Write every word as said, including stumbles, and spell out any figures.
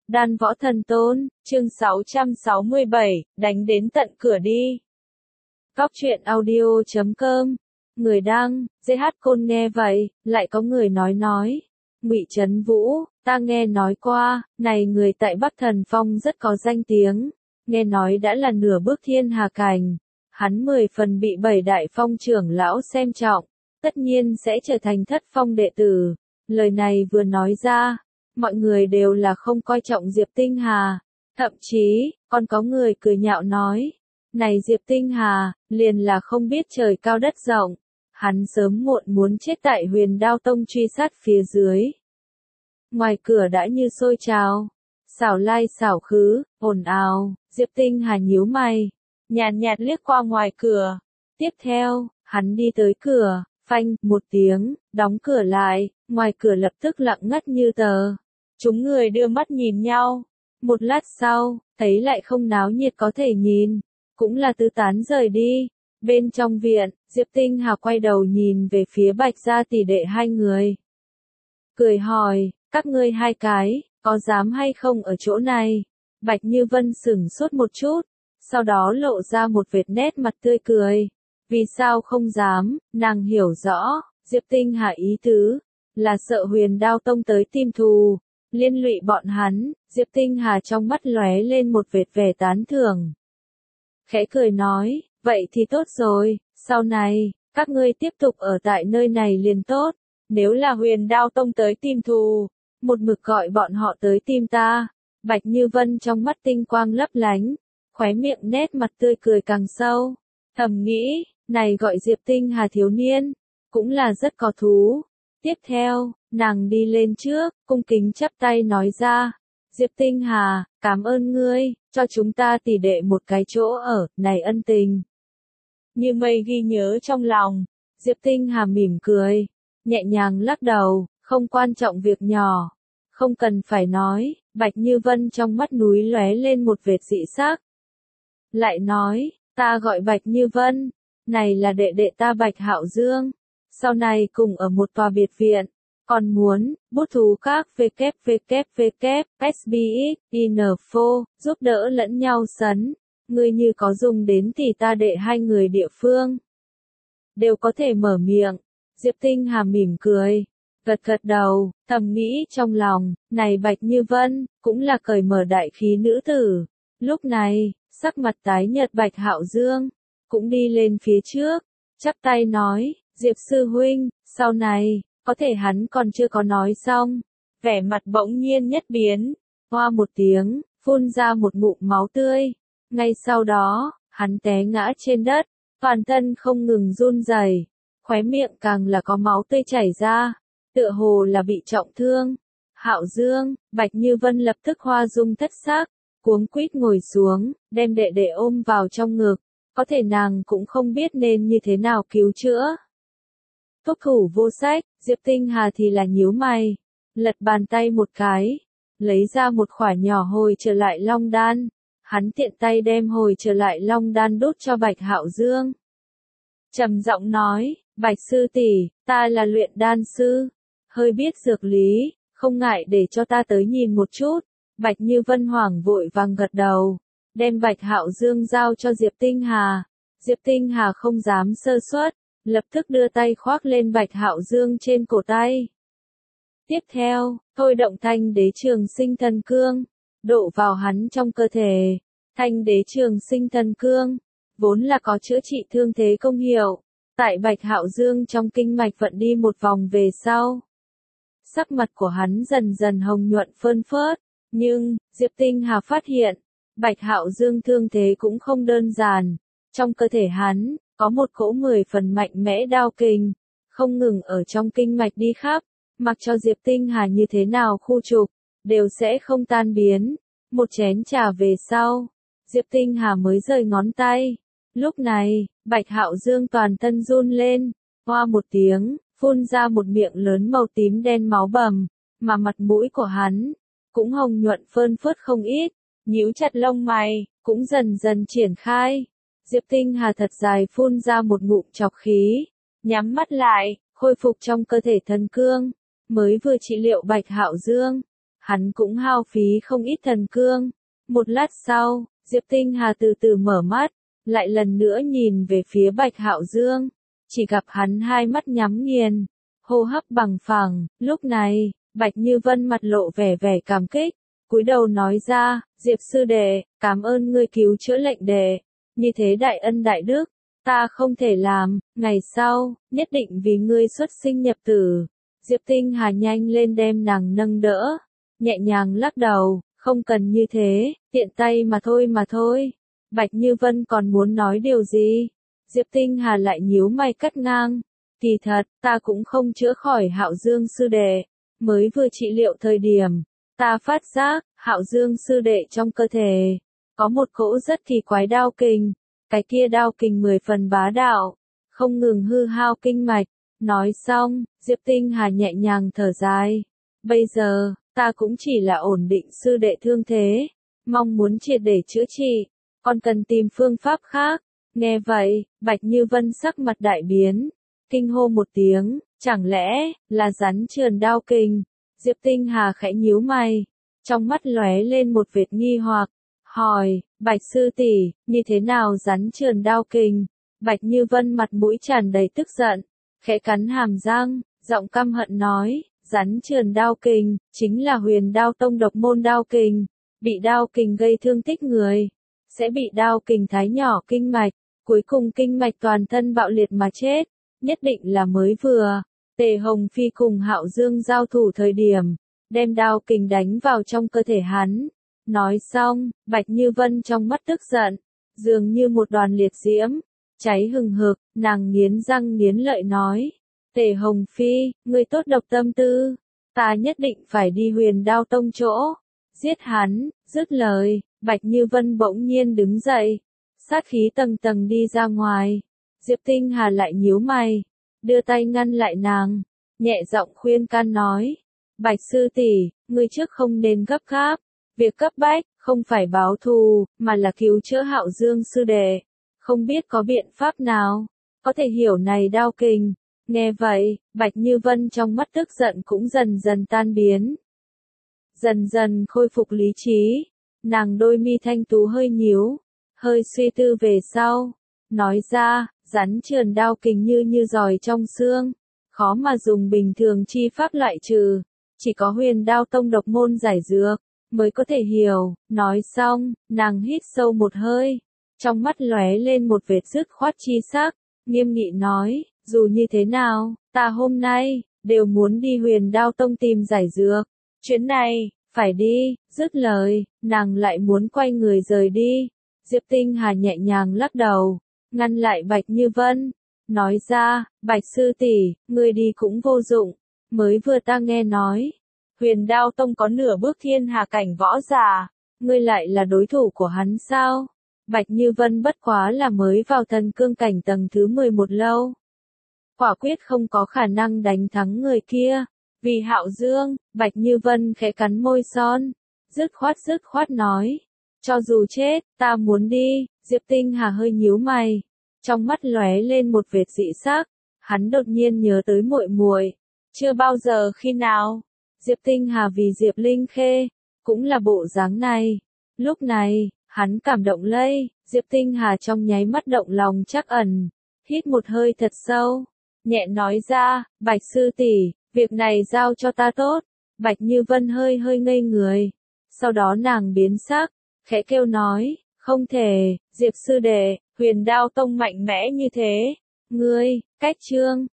Đan Võ Thần Tôn, chương sáu trăm sáu mươi bảy, đánh đến tận cửa đi. Góc truyện audio chấm com, người đăng, giê hát Côn nghe vậy, lại có người nói nói. Ngụy Trấn Vũ, ta nghe nói qua, này người tại Bắc Thần Phong rất có danh tiếng, nghe nói đã là nửa bước thiên hà cảnh. Hắn mười phần bị bảy đại phong trưởng lão xem trọng, tất nhiên sẽ trở thành thất phong đệ tử. Lời này vừa nói ra, mọi người đều là không coi trọng Diệp Tinh Hà, thậm chí, còn có người cười nhạo nói, này Diệp Tinh Hà, liền là không biết trời cao đất rộng, hắn sớm muộn muốn chết tại Huyền Đao Tông truy sát phía dưới. Ngoài cửa đã như sôi trào, xảo lai xảo khứ, ồn ào, Diệp Tinh Hà nhíu mày, nhàn nhạt liếc qua ngoài cửa. Tiếp theo, hắn đi tới cửa, phanh, một tiếng, đóng cửa lại, ngoài cửa lập tức lặng ngắt như tờ. Chúng người đưa mắt nhìn nhau. Một lát sau, thấy lại không náo nhiệt có thể nhìn, cũng là tứ tán rời đi. Bên trong viện, Diệp Tinh Hà quay đầu nhìn về phía Bạch gia tỷ đệ hai người. Cười hỏi, các ngươi hai cái, có dám hay không ở chỗ này? Bạch Như Vân sửng sốt một chút, sau đó lộ ra một vệt nét mặt tươi cười. Vì sao không dám, nàng hiểu rõ, Diệp Tinh Hà ý tứ, là sợ Huyền Đao Tông tới tìm thù, liên lụy bọn hắn. Diệp Tinh Hà trong mắt lóe lên một vệt vẻ tán thưởng. Khẽ cười nói, vậy thì tốt rồi, sau này, các ngươi tiếp tục ở tại nơi này liền tốt, nếu là Huyền Đao Tông tới tìm thù, một mực gọi bọn họ tới tìm ta. Bạch Như Vân trong mắt tinh quang lấp lánh, khóe miệng nét mặt tươi cười càng sâu, thầm nghĩ, này gọi Diệp Tinh Hà thiếu niên, cũng là rất có thú. Tiếp theo, nàng đi lên trước, cung kính chắp tay nói ra, Diệp Tinh Hà, cảm ơn ngươi, cho chúng ta tỷ đệ một cái chỗ ở, này ân tình. Như mây ghi nhớ trong lòng, Diệp Tinh Hà mỉm cười, nhẹ nhàng lắc đầu, không quan trọng việc nhỏ, không cần phải nói. Bạch Như Vân trong mắt núi lóe lên một vệt dị sắc. Lại nói, ta gọi Bạch Như Vân, này là đệ đệ ta Bạch Hạo Dương, sau này cùng ở một tòa biệt viện, còn muốn, bút thú các vê kép vê kép vê kép, ét bê ích, info, giúp đỡ lẫn nhau sấn, người như có dùng đến thì ta đệ hai người địa phương, đều có thể mở miệng. Diệp Tinh Hà mỉm cười, gật gật đầu, thầm nghĩ trong lòng, này Bạch Như Vân, cũng là cởi mở đại khí nữ tử. Lúc này, sắc mặt tái nhợt Bạch Hạo Dương, cũng đi lên phía trước, chắp tay nói, Diệp sư huynh, sau này, có thể hắn còn chưa có nói xong, vẻ mặt bỗng nhiên nhất biến, hoa một tiếng, phun ra một ngụm máu tươi, ngay sau đó, hắn té ngã trên đất, toàn thân không ngừng run rẩy, khóe miệng càng là có máu tươi chảy ra, tựa hồ là bị trọng thương. Hạo Dương, Bạch Như Vân lập tức hoa dung thất sắc, cuống quýt ngồi xuống, đem đệ đệ ôm vào trong ngực, có thể nàng cũng không biết nên như thế nào cứu chữa. Thuốc thủ vô sách, Diệp Tinh Hà thì là nhíu mày, lật bàn tay một cái, lấy ra một khỏa nhỏ hồi trở lại long đan, hắn tiện tay đem hồi trở lại long đan đốt cho Bạch Hạo Dương. Trầm giọng nói, Bạch sư tỷ, ta là luyện đan sư, hơi biết dược lý, không ngại để cho ta tới nhìn một chút. Bạch Như Vân hoảng vội vàng gật đầu, đem Bạch Hạo Dương giao cho Diệp Tinh Hà. Diệp Tinh Hà không dám sơ suất, lập tức đưa tay khoác lên Bạch Hạo Dương trên cổ tay. Tiếp theo, thôi động Thanh Đế Trường Sinh Thần Cương, đổ vào hắn trong cơ thể. Thanh Đế Trường Sinh Thần Cương, vốn là có chữa trị thương thế công hiệu, tại Bạch Hạo Dương trong kinh mạch vận đi một vòng về sau. Sắc mặt của hắn dần dần hồng nhuận phơn phớt, nhưng, Diệp Tinh Hà phát hiện, Bạch Hạo Dương thương thế cũng không đơn giản, trong cơ thể hắn, có một cỗ mười phần mạnh mẽ đao kình, không ngừng ở trong kinh mạch đi khắp, mặc cho Diệp Tinh Hà như thế nào khu trục, đều sẽ không tan biến. Một chén trà về sau, Diệp Tinh Hà mới rời ngón tay. Lúc này, Bạch Hạo Dương toàn thân run lên, hoa một tiếng, phun ra một miệng lớn màu tím đen máu bầm, mà mặt mũi của hắn cũng hồng nhuận phơn phớt không ít, nhíu chặt lông mày, cũng dần dần triển khai. Diệp Tinh Hà thật dài phun ra một ngụm trọc khí, nhắm mắt lại, khôi phục trong cơ thể thần cương, mới vừa trị liệu Bạch Hạo Dương, hắn cũng hao phí không ít thần cương. Một lát sau, Diệp Tinh Hà từ từ mở mắt, lại lần nữa nhìn về phía Bạch Hạo Dương, chỉ gặp hắn hai mắt nhắm nghiền, hô hấp bằng phẳng. Lúc này, Bạch Như Vân mặt lộ vẻ vẻ cảm kích, cúi đầu nói ra, Diệp sư đệ, cảm ơn ngươi cứu chữa lệnh đệ, như thế đại ân đại đức, ta không thể làm, ngày sau, nhất định vì ngươi xuất sinh nhập tử. Diệp Tinh Hà nhanh lên đem nàng nâng đỡ, nhẹ nhàng lắc đầu, không cần như thế, tiện tay mà thôi mà thôi. Bạch Như Vân còn muốn nói điều gì? Diệp Tinh Hà lại nhíu mày cắt ngang, kỳ thật, ta cũng không chữa khỏi Hạo Dương sư đệ, mới vừa trị liệu thời điểm, ta phát giác, Hạo Dương sư đệ trong cơ thể, có một cỗ rất kỳ quái đao kình, cái kia đao kình mười phần bá đạo, không ngừng hư hao kinh mạch. Nói xong, Diệp Tinh Hà nhẹ nhàng thở dài, bây giờ, ta cũng chỉ là ổn định sư đệ thương thế, mong muốn triệt để chữa trị, còn cần tìm phương pháp khác. Nghe vậy, Bạch Như Vân sắc mặt đại biến, kinh hô một tiếng, chẳng lẽ, là rắn trườn đao kình? Diệp Tinh Hà khẽ nhíu mày, trong mắt lóe lên một vệt nghi hoặc, hỏi, Bạch sư tỷ, như thế nào rắn trườn đao kình? Bạch Như Vân mặt mũi tràn đầy tức giận, khẽ cắn hàm răng, giọng căm hận nói, rắn trườn đao kình, chính là Huyền Đao Tông độc môn đao kình, bị đao kình gây thương tích người, sẽ bị đao kình thái nhỏ kinh mạch, cuối cùng kinh mạch toàn thân bạo liệt mà chết, nhất định là mới vừa. Tề Hồng Phi cùng Hạo Dương giao thủ thời điểm, đem đao kình đánh vào trong cơ thể hắn. Nói xong, Bạch Như Vân trong mắt tức giận, dường như một đoàn liệt diễm, cháy hừng hực, nàng nghiến răng nghiến lợi nói, Tề Hồng Phi, ngươi tốt độc tâm tư, ta nhất định phải đi Huyền Đao Tông chỗ, giết hắn. Dứt lời, Bạch Như Vân bỗng nhiên đứng dậy, sát khí tầng tầng đi ra ngoài. Diệp Tinh Hà lại nhíu mày, đưa tay ngăn lại nàng, nhẹ giọng khuyên can nói, Bạch sư tỷ, ngươi trước không nên gấp gáp, việc cấp bách, không phải báo thù, mà là cứu chữa Hạo Dương sư đệ, không biết có biện pháp nào, có thể hiểu này đao kình. Nghe vậy, Bạch Như Vân trong mắt tức giận cũng dần dần tan biến, dần dần khôi phục lý trí, nàng đôi mi thanh tú hơi nhíu, hơi suy tư về sau, nói ra, rắn trườn đao kình như như giỏi trong xương, khó mà dùng bình thường chi pháp loại trừ, chỉ có Huyền Đao Tông độc môn giải dược, mới có thể hiểu. Nói xong, nàng hít sâu một hơi, trong mắt lóe lên một vệt dứt khoát chi sắc, nghiêm nghị nói, dù như thế nào, ta hôm nay, đều muốn đi Huyền Đao Tông tìm giải dược, chuyến này, phải đi. Dứt lời, nàng lại muốn quay người rời đi. Diệp Tinh Hà nhẹ nhàng lắc đầu, ngăn lại Bạch Như Vân, nói ra, Bạch sư tỷ, ngươi đi cũng vô dụng, mới vừa ta nghe nói, Huyền Đao Tông có nửa bước thiên hà cảnh võ giả, ngươi lại là đối thủ của hắn sao? Bạch Như Vân bất quá là mới vào thần cương cảnh tầng thứ mười một lâu, quả quyết không có khả năng đánh thắng người kia. Vì Hạo Dương, Bạch Như Vân khẽ cắn môi son, dứt khoát dứt khoát nói, cho dù chết, ta muốn đi. Diệp Tinh Hà hơi nhíu mày, trong mắt lóe lên một vệt dị sắc, hắn đột nhiên nhớ tới muội muội, chưa bao giờ khi nào, Diệp Tinh Hà vì Diệp Linh Khê, cũng là bộ dáng này. Lúc này, hắn cảm động lây, Diệp Tinh Hà trong nháy mắt động lòng trắc ẩn, hít một hơi thật sâu, nhẹ nói ra, Bạch sư tỷ, việc này giao cho ta tốt. Bạch Như Vân hơi hơi ngây người, sau đó nàng biến sắc, khẽ kêu nói, không thể, Diệp sư đệ, Huyền Đao Tông mạnh mẽ như thế, ngươi, cách chương